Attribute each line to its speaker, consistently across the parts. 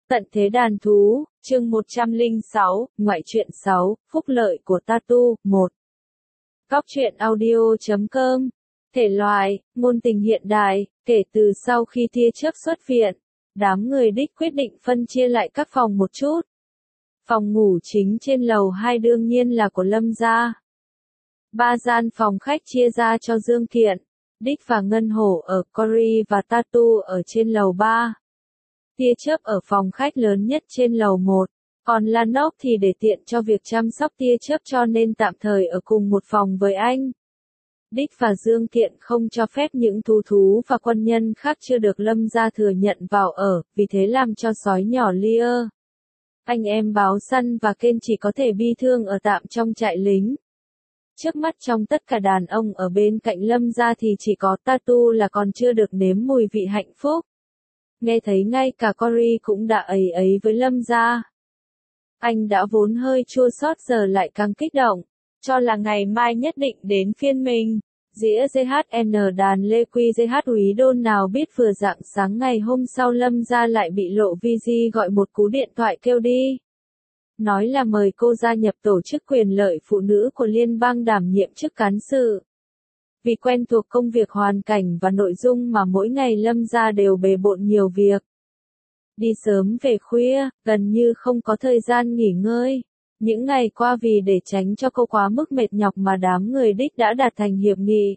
Speaker 1: Tận thế đàn thú, chương 106, ngoại truyện 6, phúc lợi của Tatu, 1. Góc truyện audio.com. Thể loại, ngôn tình hiện đại, kể từ sau khi tia chớp xuất viện, đám người đích quyết định phân chia lại các phòng một chút. Phòng ngủ chính trên lầu 2 đương nhiên là của Lâm gia. 3 gian phòng khách chia ra cho Dương Kiện, Đích và Ngân Hổ ở Cory và Tatu ở trên lầu 3. Tia chớp ở phòng khách lớn nhất trên lầu 1, còn Lanok thì để tiện cho việc chăm sóc tia chớp cho nên tạm thời ở cùng một phòng với anh. Đích và Dương Kiện không cho phép những thú và quân nhân khác chưa được Lâm gia thừa nhận vào ở, vì thế làm cho sói nhỏ Lear, anh em báo săn và Ken chỉ có thể bi thương ở tạm trong trại lính. Trước mắt trong tất cả đàn ông ở bên cạnh Lâm gia thì chỉ có Tatu là còn chưa được nếm mùi vị hạnh phúc. Nghe thấy ngay cả Cory cũng đã ấy với Lâm gia. Anh đã vốn hơi chua xót giờ lại càng kích động, cho là ngày mai nhất định đến phiên mình. Dĩa JHN đàn Lê Quy JH úy đôn nào biết vừa rạng sáng ngày hôm sau Lâm gia lại bị Lộ Vi Di gọi một cú điện thoại kêu đi. Nói là mời cô gia nhập tổ chức quyền lợi phụ nữ của liên bang đảm nhiệm chức cán sự. Vì quen thuộc công việc hoàn cảnh và nội dung mà mỗi ngày Lâm gia đều bề bộn nhiều việc. Đi sớm về khuya, gần như không có thời gian nghỉ ngơi. Những ngày qua vì để tránh cho cô quá mức mệt nhọc mà đám người Đích đã đạt thành hiệp nghị.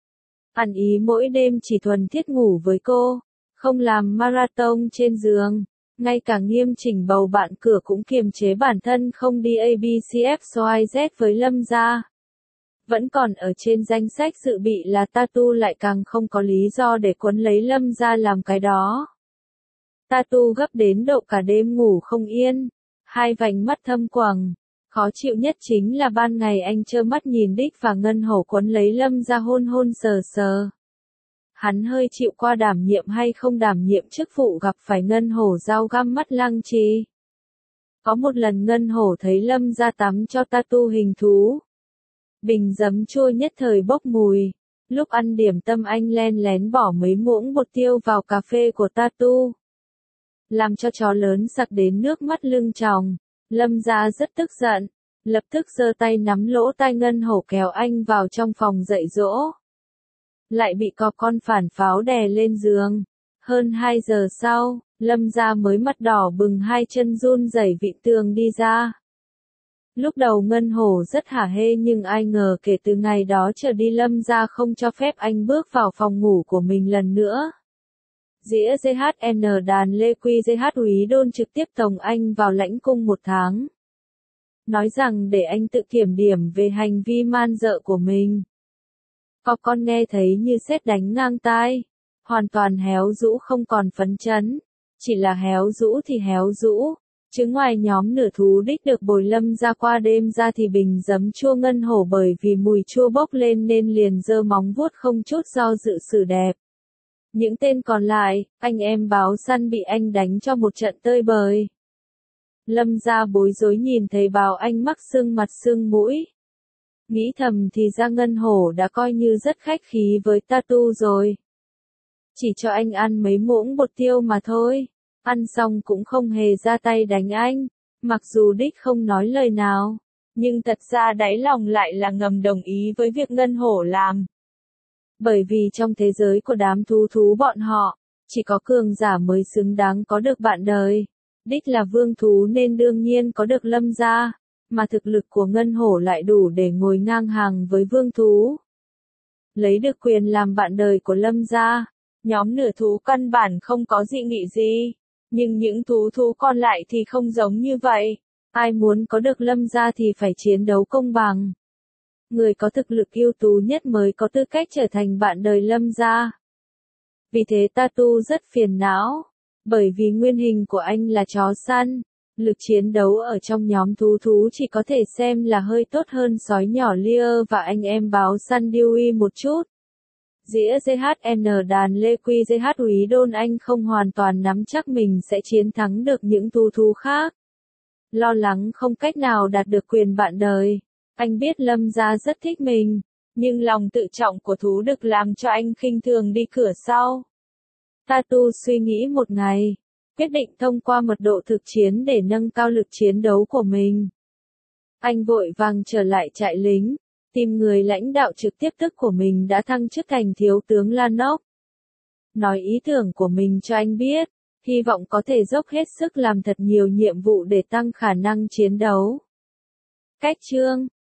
Speaker 1: Ăn ý mỗi đêm chỉ thuần thiết ngủ với cô, không làm marathon trên giường. Ngay cả Nghiêm Chỉnh bầu bạn cửa cũng kiềm chế bản thân không đi ABCFXYZ với Lâm gia. Vẫn còn ở trên danh sách dự bị là Tatu lại càng không có lý do để quấn lấy Lâm gia làm cái đó. Tatu gấp đến độ cả đêm ngủ không yên, hai vành mắt thâm quầng. Khó chịu nhất chính là ban ngày anh trơ mắt nhìn Đích và Ngân Hổ quấn lấy Lâm gia hôn sờ sờ. Hắn hơi chịu qua đảm nhiệm hay không đảm nhiệm chức vụ gặp phải Ngân Hổ dao găm mắt lăng trì. Có một lần Ngân Hổ thấy Lâm gia tắm cho Tatu hình thú. Bình giấm chua nhất thời bốc mùi. Lúc ăn điểm tâm anh len lén bỏ mấy muỗng bột tiêu vào cà phê của Tatu. Làm cho chó lớn sặc đến nước mắt lưng tròng. Lâm gia rất tức giận. Lập tức giơ tay nắm lỗ tai Ngân Hổ kéo anh vào trong phòng dạy dỗ. Lại bị có con phản pháo đè lên giường. Hơn 2 giờ sau, Lâm gia mới mặt đỏ bừng hai chân run rẩy vịn tường đi ra. Lúc đầu Ngân Hổ rất hả hê nhưng ai ngờ kể từ ngày đó trở đi Lâm gia không cho phép anh bước vào phòng ngủ của mình lần nữa. Dĩa JHN đàn Lê Quy JH úy đôn trực tiếp tống anh vào lãnh cung 1 tháng. Nói rằng để anh tự kiểm điểm về hành vi man dợ của mình. Có con nghe thấy như sét đánh ngang tai. Hoàn toàn héo rũ không còn phấn chấn. Chỉ là héo rũ thì héo rũ. Chứ ngoài nhóm nửa thú Đích được bồi Lâm ra qua đêm ra thì bình giấm chua Ngân Hổ bởi vì mùi chua bốc lên nên liền giơ móng vuốt không chút do dự xử đẹp. Những tên còn lại, anh em báo săn bị anh đánh cho một trận tơi bời. Lâm ra bối rối nhìn thấy báo anh mắc sưng mặt sưng mũi. Nghĩ thầm thì ra Ngân Hổ đã coi như rất khách khí với Tatu rồi. Chỉ cho anh ăn mấy muỗng bột tiêu mà thôi. Ăn xong cũng không hề ra tay đánh anh. Mặc dù Đích không nói lời nào. Nhưng thật ra đáy lòng lại là ngầm đồng ý với việc Ngân Hổ làm. Bởi vì trong thế giới của đám thú bọn họ, chỉ có cường giả mới xứng đáng có được bạn đời. Đích là vương thú nên đương nhiên có được Lâm gia. Mà thực lực của Ngân Hổ lại đủ để ngồi ngang hàng với vương thú. Lấy được quyền làm bạn đời của Lâm gia, nhóm nửa thú căn bản không có dị nghị gì. Nhưng những thú còn lại thì không giống như vậy. Ai muốn có được Lâm gia thì phải chiến đấu công bằng. Người có thực lực ưu tú nhất mới có tư cách trở thành bạn đời Lâm gia. Vì thế Tatu rất phiền não. Bởi vì nguyên hình của anh là chó săn. Lực chiến đấu ở trong nhóm thú chỉ có thể xem là hơi tốt hơn sói nhỏ Lear và anh em báo săn Dewey một chút. Dĩa JHN đàn Lê Quy JH úy đôn anh không hoàn toàn nắm chắc mình sẽ chiến thắng được những thú khác. Lo lắng không cách nào đạt được quyền bạn đời. Anh biết Lâm gia rất thích mình, nhưng lòng tự trọng của thú đực làm cho anh khinh thường đi cửa sau. Tatu suy nghĩ một ngày, quyết định thông qua mật độ thực chiến để nâng cao lực chiến đấu của mình. Anh vội vàng trở lại trại lính, tìm người lãnh đạo trực tiếp tức của mình đã thăng chức thành thiếu tướng Lanok. Nói ý tưởng của mình cho anh biết, hy vọng có thể dốc hết sức làm thật nhiều nhiệm vụ để tăng khả năng chiến đấu. Cách chương